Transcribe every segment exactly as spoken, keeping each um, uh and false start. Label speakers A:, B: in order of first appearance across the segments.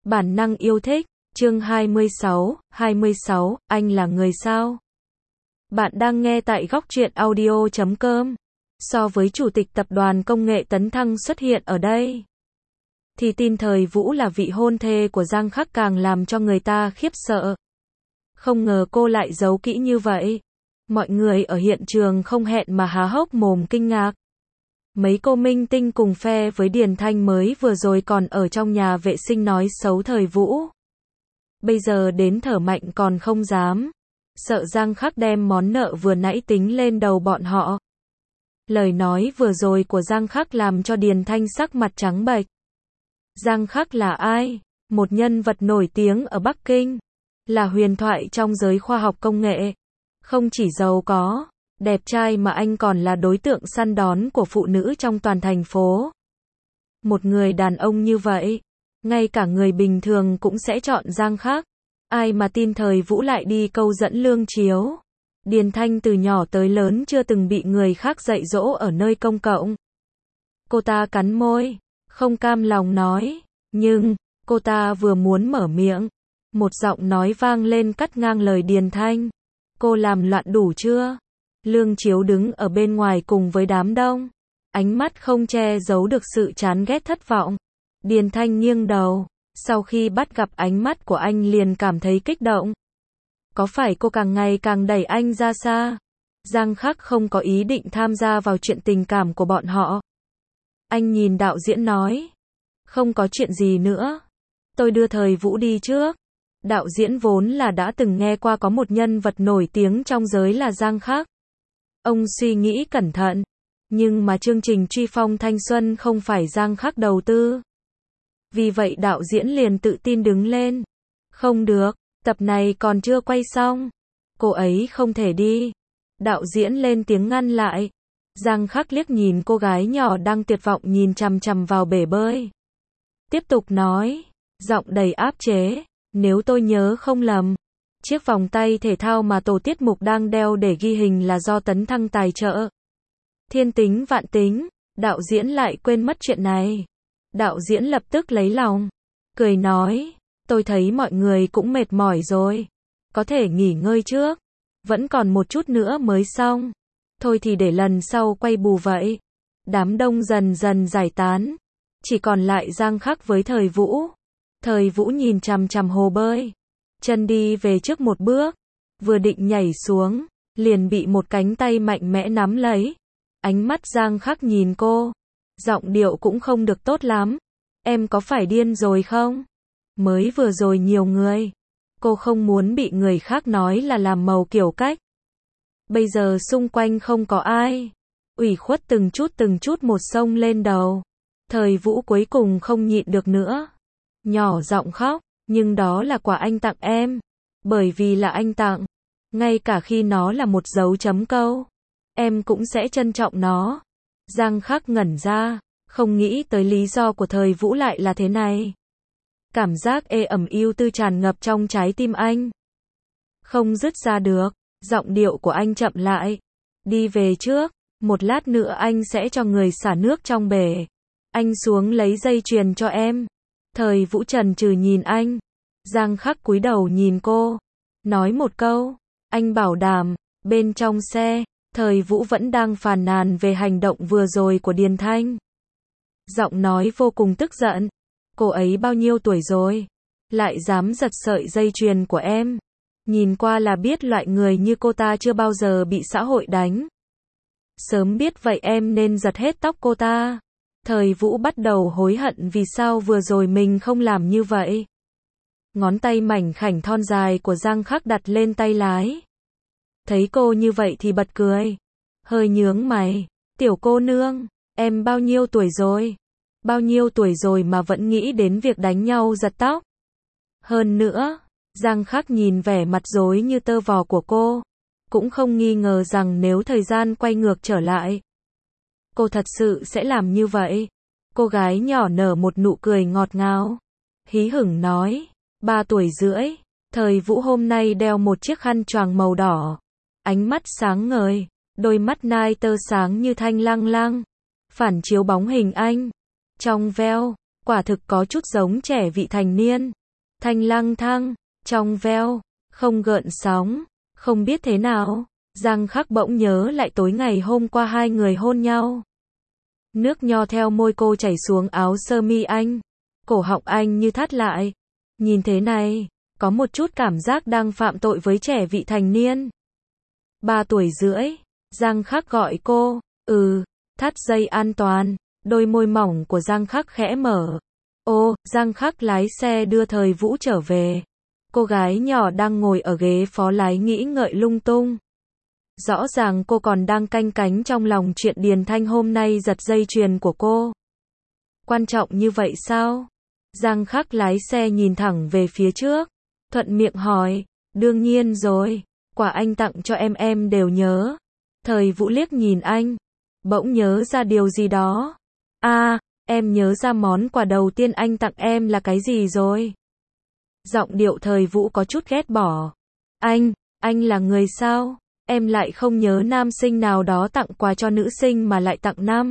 A: Bản năng yêu thích, chương hai mươi sáu, hai mươi sáu, anh là người sao? Bạn đang nghe tại góc truyện audio chấm com. So với chủ tịch tập đoàn công nghệ Tấn Thăng xuất hiện ở đây, thì tin thời Vũ là vị hôn thê của Giang Khắc càng làm cho người ta khiếp sợ. Không ngờ cô lại giấu kỹ như vậy. Mọi người ở hiện trường không hẹn mà há hốc mồm kinh ngạc. Mấy cô minh tinh cùng phe với Điền Thanh mới vừa rồi còn ở trong nhà vệ sinh nói xấu thời Vũ. Bây giờ đến thở mạnh còn không dám. Sợ Giang Khắc đem món nợ vừa nãy tính lên đầu bọn họ. Lời nói vừa rồi của Giang Khắc làm cho Điền Thanh sắc mặt trắng bệch. Giang Khắc là ai? Một nhân vật nổi tiếng ở Bắc Kinh. Là huyền thoại trong giới khoa học công nghệ. Không chỉ giàu có, đẹp trai mà anh còn là đối tượng săn đón của phụ nữ trong toàn thành phố. Một người đàn ông như vậy, ngay cả người bình thường cũng sẽ chọn Giang Khắc. Ai mà tin thời Vũ lại đi câu dẫn lương chiếu. Điền Thanh từ nhỏ tới lớn chưa từng bị người khác dạy dỗ ở nơi công cộng. Cô ta cắn môi, không cam lòng nói, nhưng, cô ta vừa muốn mở miệng. Một giọng nói vang lên cắt ngang lời Điền Thanh. Cô làm loạn đủ chưa? Lương Chiếu đứng ở bên ngoài cùng với đám đông. Ánh mắt không che giấu được sự chán ghét thất vọng. Điền Thanh nghiêng đầu. Sau khi bắt gặp ánh mắt của anh liền cảm thấy kích động. Có phải cô càng ngày càng đẩy anh ra xa? Giang Khắc không có ý định tham gia vào chuyện tình cảm của bọn họ. Anh nhìn đạo diễn nói. Không có chuyện gì nữa. Tôi đưa thời Vũ đi trước. Đạo diễn vốn là đã từng nghe qua có một nhân vật nổi tiếng trong giới là Giang Khắc. Ông suy nghĩ cẩn thận. Nhưng mà chương trình Truy Phong Thanh Xuân không phải Giang Khắc đầu tư. Vì vậy đạo diễn liền tự tin đứng lên. Không được, tập này còn chưa quay xong. Cô ấy không thể đi. Đạo diễn lên tiếng ngăn lại. Giang Khắc liếc nhìn cô gái nhỏ đang tuyệt vọng nhìn chằm chằm vào bể bơi. Tiếp tục nói, giọng đầy áp chế. Nếu tôi nhớ không lầm, chiếc vòng tay thể thao mà tổ tiết mục đang đeo để ghi hình là do Tấn Thăng tài trợ. Thiên tính vạn tính, đạo diễn lại quên mất chuyện này. Đạo diễn lập tức lấy lòng, cười nói, tôi thấy mọi người cũng mệt mỏi rồi. Có thể nghỉ ngơi trước, vẫn còn một chút nữa mới xong. Thôi thì để lần sau quay bù vậy. Đám đông dần dần giải tán. Chỉ còn lại Giang Khắc với thời Vũ. Thời Vũ nhìn chằm chằm hồ bơi. Chân đi về trước một bước. Vừa định nhảy xuống. Liền bị một cánh tay mạnh mẽ nắm lấy. Ánh mắt Giang Khắc nhìn cô. Giọng điệu cũng không được tốt lắm. Em có phải điên rồi không? Mới vừa rồi nhiều người. Cô không muốn bị người khác nói là làm màu kiểu cách. Bây giờ xung quanh không có ai. Ủy khuất từng chút từng chút một xông lên đầu. Thời Vũ cuối cùng không nhịn được nữa. Nhỏ giọng khóc, nhưng đó là quà anh tặng em. Bởi vì là anh tặng. Ngay cả khi nó là một dấu chấm câu. Em cũng sẽ trân trọng nó. Giang Khắc ngẩn ra. Không nghĩ tới lý do của thời Vũ lại là thế này. Cảm giác ê ẩm yêu tư tràn ngập trong trái tim anh. Không dứt ra được. Giọng điệu của anh chậm lại. Đi về trước. Một lát nữa anh sẽ cho người xả nước trong bể. Anh xuống lấy dây chuyền cho em. Thời Vũ chần chừ nhìn anh. Giang Khắc cúi đầu nhìn cô. Nói một câu. Anh bảo đảm. Bên trong xe, thời Vũ vẫn đang phàn nàn về hành động vừa rồi của Điền Thanh. Giọng nói vô cùng tức giận. Cô ấy bao nhiêu tuổi rồi? Lại dám giật sợi dây chuyền của em. Nhìn qua là biết loại người như cô ta chưa bao giờ bị xã hội đánh. Sớm biết vậy em nên giật hết tóc cô ta. Thời Vũ bắt đầu hối hận vì sao vừa rồi mình không làm như vậy. Ngón tay mảnh khảnh thon dài của Giang Khắc đặt lên tay lái. Thấy cô như vậy thì bật cười. Hơi nhướng mày. Tiểu cô nương, em bao nhiêu tuổi rồi? Bao nhiêu tuổi rồi mà vẫn nghĩ đến việc đánh nhau giật tóc? Hơn nữa, Giang Khắc nhìn vẻ mặt rối như tơ vò của cô. Cũng không nghi ngờ rằng nếu thời gian quay ngược trở lại, cô thật sự sẽ làm như vậy. Cô gái nhỏ nở một nụ cười ngọt ngào. Hí hửng nói. Ba tuổi rưỡi. Thời Vũ hôm nay đeo một chiếc khăn choàng màu đỏ. Ánh mắt sáng ngời. Đôi mắt nai tơ sáng như thanh lăng lăng. Phản chiếu bóng hình anh. Trong veo. Quả thực có chút giống trẻ vị thành niên. thanh lang thang, trong veo, không gợn sóng, không biết thế nào. Giang Khắc bỗng nhớ lại tối ngày hôm qua hai người hôn nhau. Nước nho theo môi cô chảy xuống áo sơ mi anh. Cổ họng anh như thắt lại. Nhìn thế này, có một chút cảm giác đang phạm tội với trẻ vị thành niên. Ba tuổi rưỡi, Giang Khắc gọi cô, ừ, thắt dây an toàn, đôi môi mỏng của Giang Khắc khẽ mở. Ô, Giang Khắc lái xe đưa Thời Vũ trở về. Cô gái nhỏ đang ngồi ở ghế phó lái nghĩ ngợi lung tung. Rõ ràng cô còn đang canh cánh trong lòng chuyện Điền Thanh hôm nay giật dây chuyền của cô. Quan trọng như vậy sao? Giang Khắc lái xe nhìn thẳng về phía trước, thuận miệng hỏi, đương nhiên rồi, quà anh tặng cho em em đều nhớ. Thời Vũ liếc nhìn anh, bỗng nhớ ra điều gì đó. À, em nhớ ra món quà đầu tiên anh tặng em là cái gì rồi? Giọng điệu Thời Vũ có chút ghét bỏ. Anh, anh là người sao? Em lại không nhớ nam sinh nào đó tặng quà cho nữ sinh mà lại tặng năm.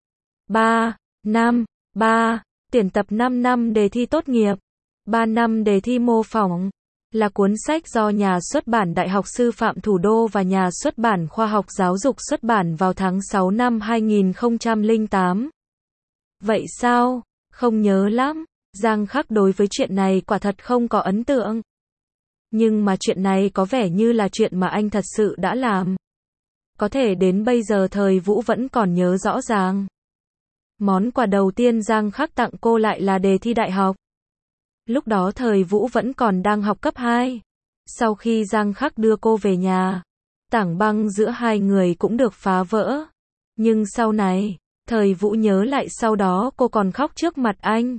A: Ba, năm, ba, tuyển tập năm năm đề thi tốt nghiệp. Ba năm đề thi mô phỏng. Là cuốn sách do nhà xuất bản Đại học Sư phạm Thủ đô và nhà xuất bản Khoa học Giáo dục xuất bản vào tháng sáu năm hai nghìn không trăm lẻ tám. Vậy sao? Không nhớ lắm. Giang Khắc đối với chuyện này quả thật không có ấn tượng. Nhưng mà chuyện này có vẻ như là chuyện mà anh thật sự đã làm. Có thể đến bây giờ Thời Vũ vẫn còn nhớ rõ ràng. Món quà đầu tiên Giang Khắc tặng cô lại là đề thi đại học. Lúc đó Thời Vũ vẫn còn đang học cấp hai. Sau khi Giang Khắc đưa cô về nhà, tảng băng giữa hai người cũng được phá vỡ. Nhưng sau này, Thời Vũ nhớ lại sau đó cô còn khóc trước mặt anh.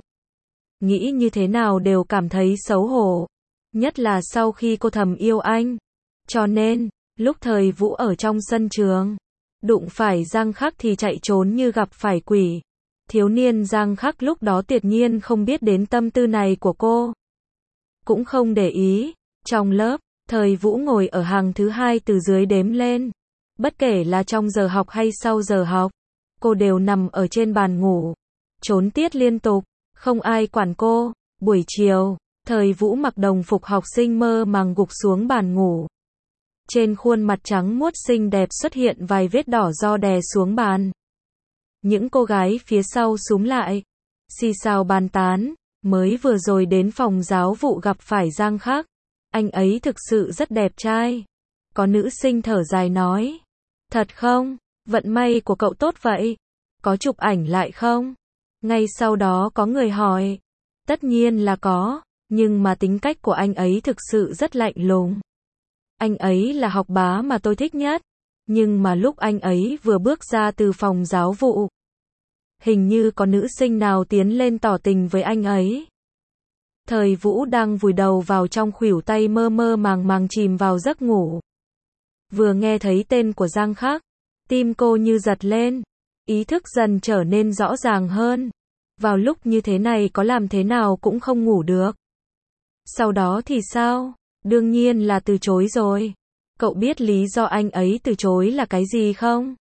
A: Nghĩ như thế nào đều cảm thấy xấu hổ. Nhất là sau khi cô thầm yêu anh. Cho nên, lúc Thời Vũ ở trong sân trường, đụng phải Giang Khắc thì chạy trốn như gặp phải quỷ. Thiếu niên Giang Khắc lúc đó tuyệt nhiên không biết đến tâm tư này của cô. Cũng không để ý. Trong lớp, Thời Vũ ngồi ở hàng thứ hai từ dưới đếm lên. Bất kể là trong giờ học hay sau giờ học, cô đều nằm ở trên bàn ngủ. Trốn tiết liên tục, không ai quản cô. Buổi chiều, Thời Vũ mặc đồng phục học sinh mơ màng gục xuống bàn ngủ. Trên khuôn mặt trắng muốt xinh đẹp xuất hiện vài vết đỏ do đè xuống bàn. Những cô gái phía sau xúm lại, xì xào bàn tán, mới vừa rồi đến phòng giáo vụ gặp phải Giang Khắc. Anh ấy thực sự rất đẹp trai. Có nữ sinh thở dài nói. Thật không? Vận may của cậu tốt vậy. Có chụp ảnh lại không? Ngay sau đó có người hỏi. Tất nhiên là có, nhưng mà tính cách của anh ấy thực sự rất lạnh lùng. Anh ấy là học bá mà tôi thích nhất. Nhưng mà lúc anh ấy vừa bước ra từ phòng giáo vụ, hình như có nữ sinh nào tiến lên tỏ tình với anh ấy. Thời Vũ đang vùi đầu vào trong khuỷu tay mơ mơ màng màng chìm vào giấc ngủ. Vừa nghe thấy tên của Giang Khắc, tim cô như giật lên, ý thức dần trở nên rõ ràng hơn. Vào lúc như thế này có làm thế nào cũng không ngủ được. Sau đó thì sao? Đương nhiên là từ chối rồi. Cậu biết lý do anh ấy từ chối là cái gì không?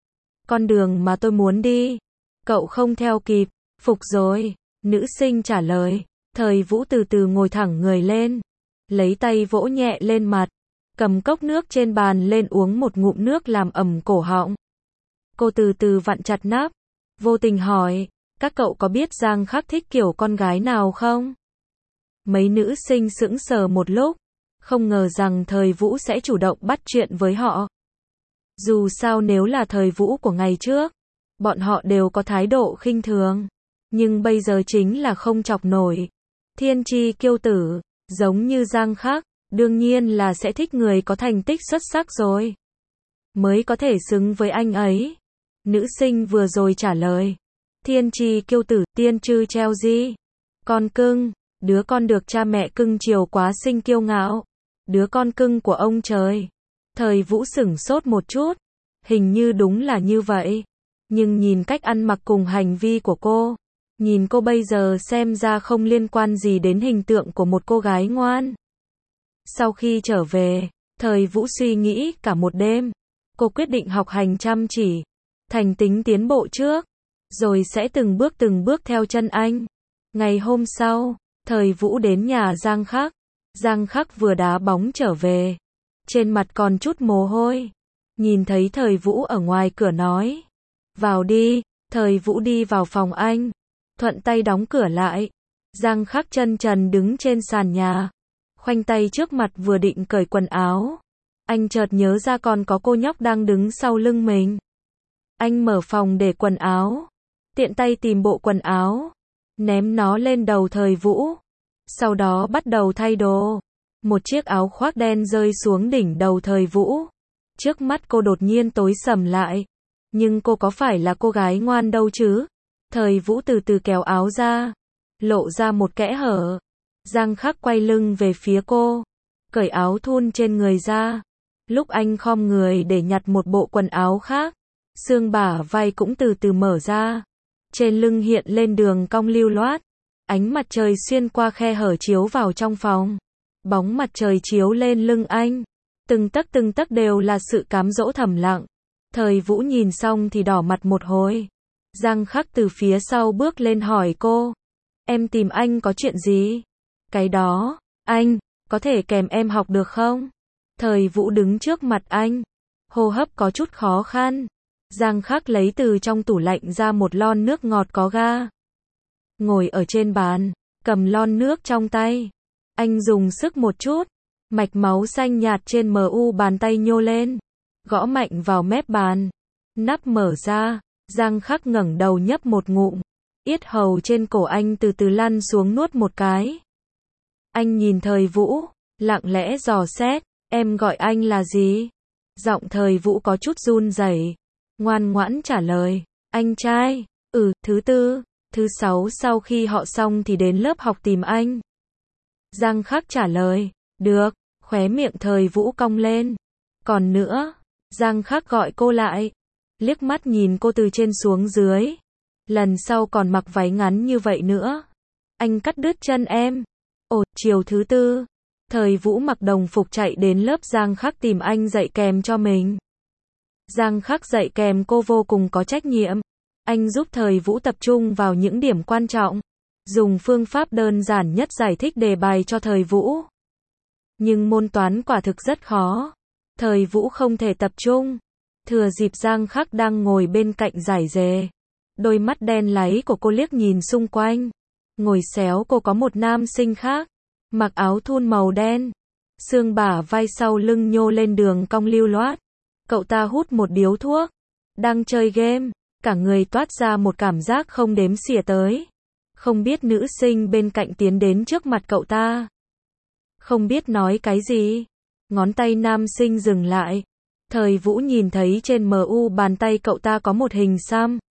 A: Con đường mà tôi muốn đi, cậu không theo kịp. Phục rồi, nữ sinh trả lời. Thời Vũ từ từ ngồi thẳng người lên, lấy tay vỗ nhẹ lên mặt, cầm cốc nước trên bàn lên uống một ngụm nước làm ẩm cổ họng. Cô từ từ vặn chặt nắp, vô tình hỏi, các cậu có biết Giang Khắc thích kiểu con gái nào không? Mấy nữ sinh sững sờ một lúc, không ngờ rằng Thời Vũ sẽ chủ động bắt chuyện với họ. Dù sao nếu là Thời Vũ của ngày trước, bọn họ đều có thái độ khinh thường, nhưng bây giờ chính là không chọc nổi. Thiên chi kiêu tử, giống như Giang Khắc, đương nhiên là sẽ thích người có thành tích xuất sắc rồi, mới có thể xứng với anh ấy. Nữ sinh vừa rồi trả lời. Thiên chi kiêu tử, tiên trư treo di. Con cưng, đứa con được cha mẹ cưng chiều quá sinh kiêu ngạo. Đứa con cưng của ông trời. Thời Vũ sửng sốt một chút. Hình như đúng là như vậy. Nhưng nhìn cách ăn mặc cùng hành vi của cô, nhìn cô bây giờ xem ra không liên quan gì đến hình tượng của một cô gái ngoan. Sau khi trở về, Thời Vũ suy nghĩ cả một đêm. Cô quyết định học hành chăm chỉ, thành tính tiến bộ trước, rồi sẽ từng bước từng bước theo chân anh. Ngày hôm sau, Thời Vũ đến nhà Giang Khắc. Giang Khắc vừa đá bóng trở về. Trên mặt còn chút mồ hôi. Nhìn thấy Thời Vũ ở ngoài cửa nói. Vào đi. Thời Vũ đi vào phòng anh. Thuận tay đóng cửa lại. Giang Khắc chân trần đứng trên sàn nhà. Khoanh tay trước mặt vừa định cởi quần áo. Anh chợt nhớ ra còn có cô nhóc đang đứng sau lưng mình. Anh mở phòng để quần áo. Tiện tay tìm bộ quần áo. Ném nó lên đầu Thời Vũ. Sau đó bắt đầu thay đồ. Một chiếc áo khoác đen rơi xuống đỉnh đầu Thời Vũ. Trước mắt cô đột nhiên tối sầm lại. Nhưng cô có phải là cô gái ngoan đâu chứ? Thời Vũ từ từ kéo áo ra. Lộ ra một kẽ hở. Giang Khắc quay lưng về phía cô. Cởi áo thun trên người ra. Lúc anh khom người để nhặt một bộ quần áo khác. Xương bả vai cũng từ từ mở ra. Trên lưng hiện lên đường cong lưu loát. Ánh mặt trời xuyên qua khe hở chiếu vào trong phòng. Bóng mặt trời chiếu lên lưng anh. Từng tấc từng tấc đều là sự cám dỗ thầm lặng. Thời Vũ nhìn xong thì đỏ mặt một hồi. Giang Khắc từ phía sau bước lên hỏi cô. Em tìm anh có chuyện gì? Cái đó, anh, có thể kèm em học được không? Thời Vũ đứng trước mặt anh. Hô hấp có chút khó khăn. Giang Khắc lấy từ trong tủ lạnh ra một lon nước ngọt có ga. Ngồi ở trên bàn, cầm lon nước trong tay. Anh dùng sức một chút. Mạch máu xanh nhạt trên mu bàn tay nhô lên. Gõ mạnh vào mép bàn. Nắp mở ra. Giang Khắc ngẩng đầu nhấp một ngụm. Yết hầu trên cổ anh từ từ lăn xuống nuốt một cái. Anh nhìn Thời Vũ, lặng lẽ dò xét. Em gọi anh là gì? Giọng Thời Vũ có chút run rẩy. Ngoan ngoãn trả lời. Anh trai. Ừ, thứ tư, thứ sáu sau khi họ xong thì đến lớp học tìm anh. Giang Khắc trả lời. Được. Khóe miệng Thời Vũ cong lên. Còn nữa. Giang Khắc gọi cô lại. Liếc mắt nhìn cô từ trên xuống dưới. Lần sau còn mặc váy ngắn như vậy nữa. Anh cắt đứt chân em. Ồ, chiều thứ tư. Thời Vũ mặc đồng phục chạy đến lớp Giang Khắc tìm anh dạy kèm cho mình. Giang Khắc dạy kèm cô vô cùng có trách nhiệm. Anh giúp Thời Vũ tập trung vào những điểm quan trọng. Dùng phương pháp đơn giản nhất giải thích đề bài cho Thời Vũ. Nhưng môn toán quả thực rất khó. Thời Vũ không thể tập trung. Thừa dịp Giang Khắc đang ngồi bên cạnh giải dề. Đôi mắt đen láy của cô liếc nhìn xung quanh. Ngồi xéo cô có một nam sinh khác. Mặc áo thun màu đen. Xương bả vai sau lưng nhô lên đường cong lưu loát. Cậu ta hút một điếu thuốc. Đang chơi game. Cả người toát ra một cảm giác không đếm xỉa tới. Không biết nữ sinh bên cạnh tiến đến trước mặt cậu ta. Không biết nói cái gì. Ngón tay nam sinh dừng lại. Thời Vũ nhìn thấy trên mu bàn tay cậu ta có một hình xăm.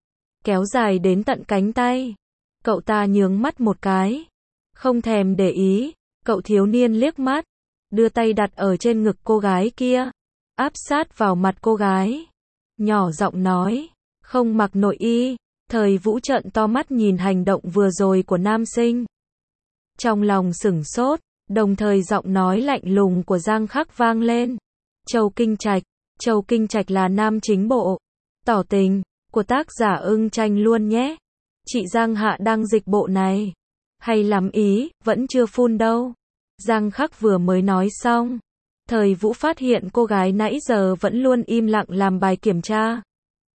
A: Kéo dài đến tận cánh tay. Cậu ta nhướng mắt một cái. Không thèm để ý. Cậu thiếu niên liếc mắt. Đưa tay đặt ở trên ngực cô gái kia. Áp sát vào mặt cô gái. Nhỏ giọng nói. Không mặc nội y. Thời Vũ trợn to mắt nhìn hành động vừa rồi của nam sinh. Trong lòng sửng sốt. Đồng thời giọng nói lạnh lùng của Giang Khắc vang lên. Châu Kinh Trạch. Châu Kinh Trạch là nam chính bộ. Tỏ tình. Của tác giả Ưng Tranh luôn nhé. Chị Giang Hạ đang dịch bộ này. Hay lắm ý, vẫn chưa phun đâu. Giang Khắc vừa mới nói xong. Thời Vũ phát hiện cô gái nãy giờ vẫn luôn im lặng làm bài kiểm tra.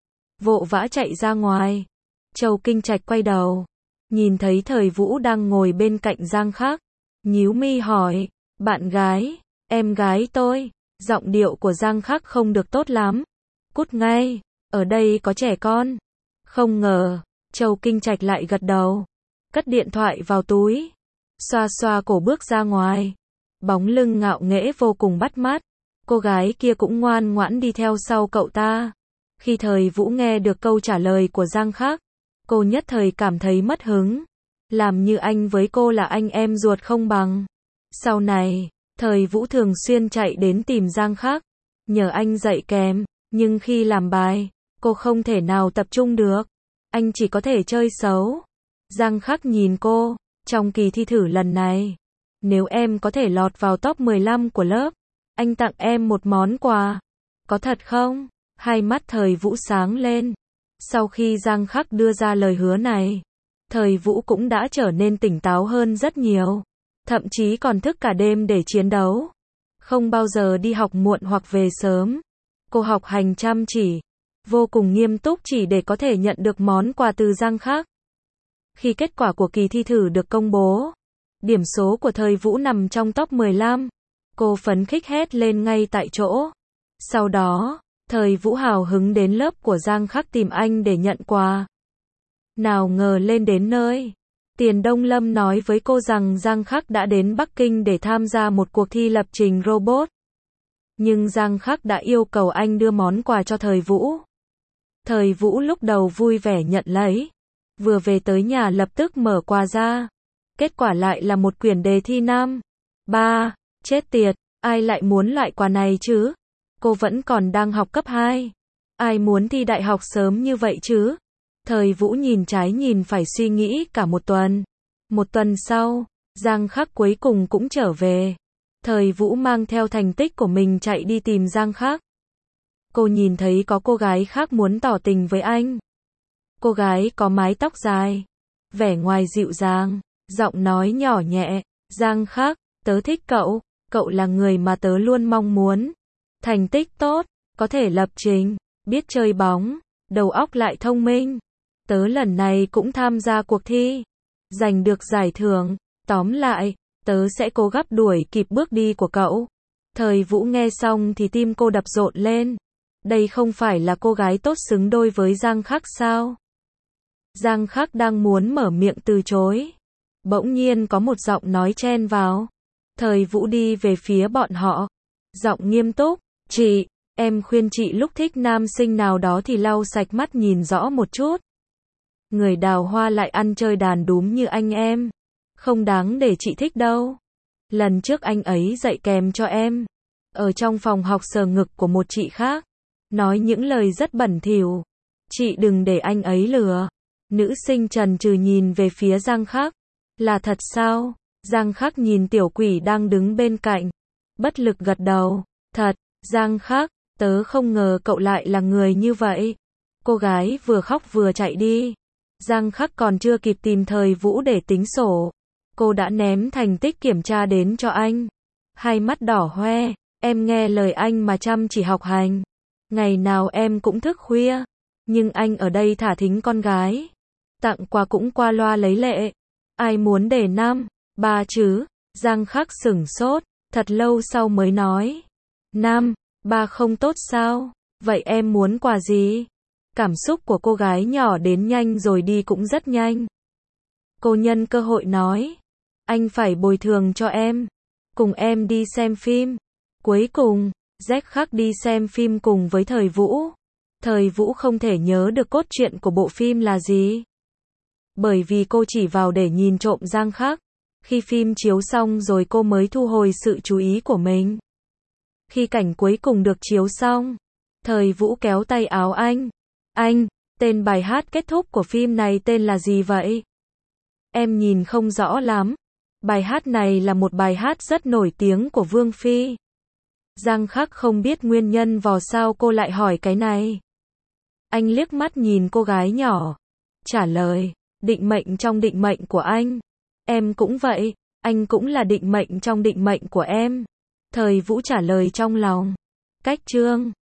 A: Vội vã chạy ra ngoài. Châu Kinh Trạch quay đầu. Nhìn thấy Thời Vũ đang ngồi bên cạnh Giang Khắc. Nhíu mi hỏi. Bạn gái, em gái tôi. Giọng điệu của Giang Khắc không được tốt lắm. Cút ngay, ở đây có trẻ con. Không ngờ, Châu Kinh Trạch lại gật đầu. Cất điện thoại vào túi. Xoa xoa cổ bước ra ngoài. Bóng lưng ngạo nghễ vô cùng bắt mắt. Cô gái kia cũng ngoan ngoãn đi theo sau cậu ta. Khi Thời Vũ nghe được câu trả lời của Giang Khắc, cô nhất thời cảm thấy mất hứng. Làm như anh với cô là anh em ruột không bằng. Sau này, Thời Vũ thường xuyên chạy đến tìm Giang Khắc, nhờ anh dạy kèm, nhưng khi làm bài, cô không thể nào tập trung được. Anh chỉ có thể chơi xấu. Giang Khắc nhìn cô, trong kỳ thi thử lần này, nếu em có thể lọt vào top mười lăm của lớp, anh tặng em một món quà. Có thật không? Hai mắt Thời Vũ sáng lên. Sau khi Giang Khắc đưa ra lời hứa này, Thời Vũ cũng đã trở nên tỉnh táo hơn rất nhiều. Thậm chí còn thức cả đêm để chiến đấu. Không bao giờ đi học muộn hoặc về sớm. Cô học hành chăm chỉ, vô cùng nghiêm túc chỉ để có thể nhận được món quà từ Giang Khắc. Khi kết quả của kỳ thi thử được công bố, điểm số của Thời Vũ nằm trong top mười lăm. Cô phấn khích hét lên ngay tại chỗ. Sau đó, Thời Vũ hào hứng đến lớp của Giang Khắc tìm anh để nhận quà. Nào ngờ lên đến nơi, Tiền Đông Lâm nói với cô rằng Giang Khắc đã đến Bắc Kinh để tham gia một cuộc thi lập trình robot. Nhưng Giang Khắc đã yêu cầu anh đưa món quà cho Thời Vũ. Thời Vũ lúc đầu vui vẻ nhận lấy. Vừa về tới nhà lập tức mở quà ra. Kết quả lại là một quyển đề thi năm. Ba, chết tiệt, ai lại muốn loại quà này chứ? Cô vẫn còn đang học cấp hai. Ai muốn thi đại học sớm như vậy chứ? Thời Vũ nhìn trái nhìn phải suy nghĩ cả một tuần. Một tuần sau, Giang Khắc cuối cùng cũng trở về. Thời Vũ mang theo thành tích của mình chạy đi tìm Giang Khắc. Cô nhìn thấy có cô gái khác muốn tỏ tình với anh. Cô gái có mái tóc dài, vẻ ngoài dịu dàng, giọng nói nhỏ nhẹ. Giang Khắc, tớ thích cậu, cậu là người mà tớ luôn mong muốn. Thành tích tốt, có thể lập trình, biết chơi bóng, đầu óc lại thông minh. Tớ lần này cũng tham gia cuộc thi, giành được giải thưởng. Tóm lại, tớ sẽ cố gắng đuổi kịp bước đi của cậu. Thời Vũ nghe xong thì tim cô đập rộn lên. Đây không phải là cô gái tốt xứng đôi với Giang Khắc sao? Giang Khắc đang muốn mở miệng từ chối. Bỗng nhiên có một giọng nói chen vào. Thời Vũ đi về phía bọn họ. Giọng nghiêm túc. Chị, em khuyên chị lúc thích nam sinh nào đó thì lau sạch mắt nhìn rõ một chút. Người đào hoa lại ăn chơi đàn đúm như anh em. Không đáng để chị thích đâu. Lần trước anh ấy dạy kèm cho em. Ở trong phòng học sờ ngực của một chị khác. Nói những lời rất bẩn thỉu. Chị đừng để anh ấy lừa. Nữ sinh chần chừ nhìn về phía Giang Khắc. Là thật sao? Giang Khắc nhìn tiểu quỷ đang đứng bên cạnh. Bất lực gật đầu. Thật, Giang Khắc, tớ không ngờ cậu lại là người như vậy. Cô gái vừa khóc vừa chạy đi. Giang Khắc còn chưa kịp tìm Thời Vũ để tính sổ. Cô đã ném thành tích kiểm tra đến cho anh. Hai mắt đỏ hoe. Em nghe lời anh mà chăm chỉ học hành. Ngày nào em cũng thức khuya. Nhưng anh ở đây thả thính con gái. Tặng quà cũng qua loa lấy lệ. Ai muốn để năm, ba chứ? Giang Khắc sửng sốt. Thật lâu sau mới nói. Năm, ba không tốt sao? Vậy em muốn quà gì? Cảm xúc của cô gái nhỏ đến nhanh rồi đi cũng rất nhanh. Cô nhân cơ hội nói. Anh phải bồi thường cho em. Cùng em đi xem phim. Cuối cùng, Jack Khắc đi xem phim cùng với Thời Vũ. Thời Vũ không thể nhớ được cốt truyện của bộ phim là gì. Bởi vì cô chỉ vào để nhìn trộm Giang Khắc. Khi phim chiếu xong rồi cô mới thu hồi sự chú ý của mình. Khi cảnh cuối cùng được chiếu xong, Thời Vũ kéo tay áo anh. Anh, tên bài hát kết thúc của phim này tên là gì vậy? Em nhìn không rõ lắm. Bài hát này là một bài hát rất nổi tiếng của Vương Phi. Giang Khắc không biết nguyên nhân vì sao cô lại hỏi cái này. Anh liếc mắt nhìn cô gái nhỏ. Trả lời, định mệnh trong định mệnh của anh. Em cũng vậy, anh cũng là định mệnh trong định mệnh của em. Thời Vũ trả lời trong lòng. Cách chương